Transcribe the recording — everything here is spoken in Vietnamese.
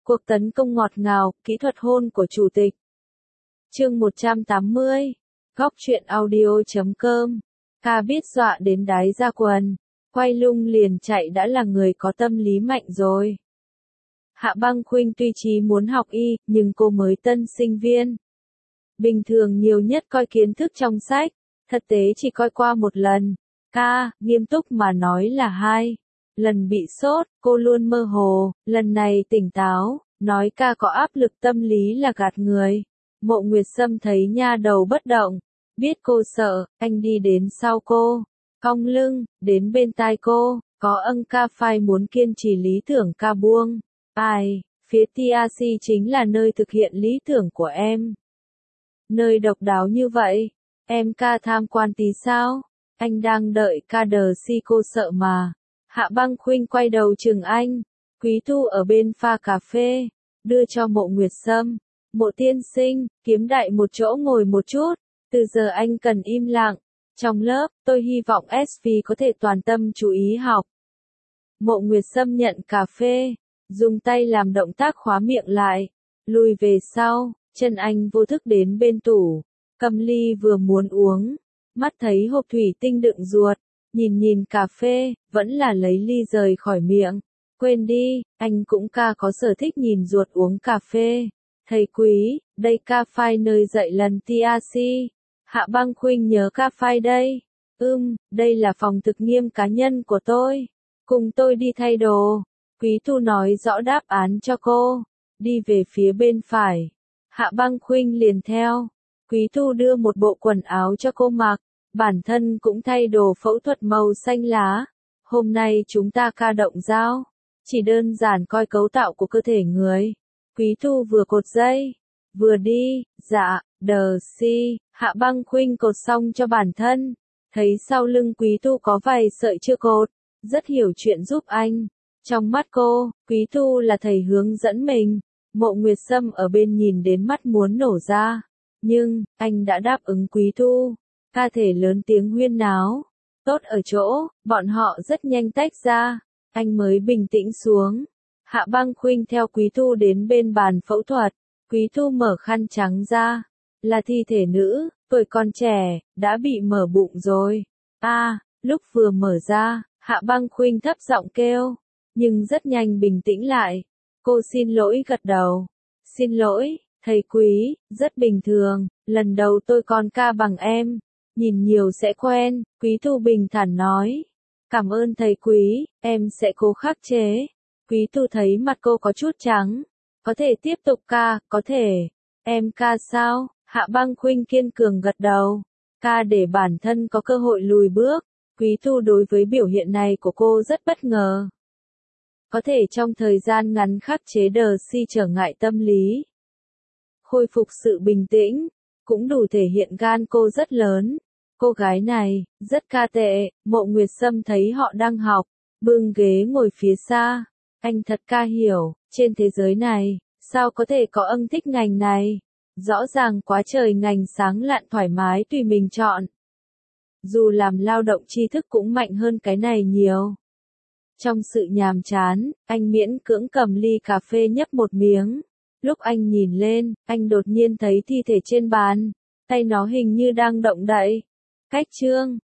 Cuộc tấn công ngọt ngào, kỹ thuật hôn của chủ tịch. Chương 180. Góc truyện audio.com. Ca biết dọa đến đái ra quần. Quay lung liền chạy đã là người có tâm lý mạnh rồi. Hạ Băng Khuynh tuy chí muốn học y, nhưng cô mới tân sinh viên. Bình thường nhiều nhất coi kiến thức trong sách, thực tế chỉ coi qua một lần. Ca, nghiêm túc mà nói là 2 lần bị sốt, cô luôn mơ hồ, lần này tỉnh táo, nói ca có áp lực tâm lý là gạt người. Mộ Nguyệt Sâm thấy nha đầu bất động, biết cô sợ, anh đi đến sau cô, cong lưng, đến bên tai cô, có ca phai muốn kiên trì lý tưởng ca buông. Ai, phía TRC chính là nơi thực hiện lý tưởng của em. Nơi độc đáo như vậy, em ca tham quan tí sao? Anh đang đợi ca đờ si cô sợ mà. Hạ Băng Khuynh quay đầu chừng anh. Quý Thu ở bên pha cà phê, đưa cho Mộ Nguyệt Sâm. Mộ tiên sinh, kiếm đại một chỗ ngồi một chút. Từ giờ anh cần im lặng. Trong lớp, tôi hy vọng SV có thể toàn tâm chú ý học. Mộ Nguyệt Sâm nhận cà phê, dùng tay làm động tác khóa miệng lại, lùi về sau, chân anh vô thức đến bên tủ, cầm ly vừa muốn uống, mắt thấy hộp thủy tinh đựng ruột, nhìn cà phê, vẫn là lấy ly rời khỏi miệng. Quên đi, anh cũng ca có sở thích nhìn ruột uống cà phê. Thầy Quý, đây ca phai nơi dạy lần TRC. Hạ Băng Khuynh nhớ ca phai đây. Đây là phòng thực nghiêm cá nhân của tôi. Cùng tôi đi thay đồ. Quý Thu nói rõ đáp án cho cô. Đi về phía bên phải. Hạ Băng Khuynh liền theo. Quý Thu đưa một bộ quần áo cho cô mặc. Bản thân cũng thay đồ phẫu thuật màu xanh lá. Hôm nay chúng ta ca động dao. Chỉ đơn giản coi cấu tạo của cơ thể người. Quý Thu vừa cột dây, vừa đi, dạ, đờ si. Hạ Băng Khuynh cột xong cho bản thân. Thấy sau lưng Quý Thu có vài sợi chưa cột. Rất hiểu chuyện giúp anh. Trong mắt cô, Quý Thu là thầy hướng dẫn mình. Mộ Nguyệt Sâm ở bên nhìn đến mắt muốn nổ ra. Nhưng, anh đã đáp ứng Quý Thu. Ca thể lớn tiếng huyên náo. Tốt ở chỗ, bọn họ rất nhanh tách ra. Anh mới bình tĩnh xuống. Hạ Băng Khuynh theo Quý Thu đến bên bàn phẫu thuật. Quý Thu mở khăn trắng ra. Là thi thể nữ, tuổi còn trẻ, đã bị mở bụng rồi. Lúc vừa mở ra, Hạ Băng Khuynh thấp giọng kêu. Nhưng rất nhanh bình tĩnh lại. Cô xin lỗi gật đầu. Xin lỗi, thầy Quý, rất bình thường, lần đầu tôi còn ca bằng em. Nhìn nhiều sẽ quen, Quý Thu bình thản nói. Cảm ơn thầy Quý, em sẽ cố khắc chế. Quý Thu thấy mặt cô có chút trắng. Có thể tiếp tục ca, có thể. Em ca sao? Hạ Băng Khuynh kiên cường gật đầu. Ca để bản thân có cơ hội lùi bước. Quý Thu đối với biểu hiện này của cô rất bất ngờ. Có thể trong thời gian ngắn khắc chế đờ si trở ngại tâm lý. Khôi phục sự bình tĩnh, cũng đủ thể hiện gan cô rất lớn. Cô gái này, rất ca tệ. Mộ Nguyệt Sâm thấy họ đang học, bưng ghế ngồi phía xa. Anh thật ca hiểu, trên thế giới này, sao có thể có thích ngành này? Rõ ràng quá trời ngành sáng lạn thoải mái tùy mình chọn. Dù làm lao động tri thức cũng mạnh hơn cái này nhiều. Trong sự nhàm chán, anh miễn cưỡng cầm ly cà phê nhấp một miếng. Lúc anh nhìn lên, anh đột nhiên thấy thi thể trên bàn. Tay nó hình như đang động đậy. Cách chương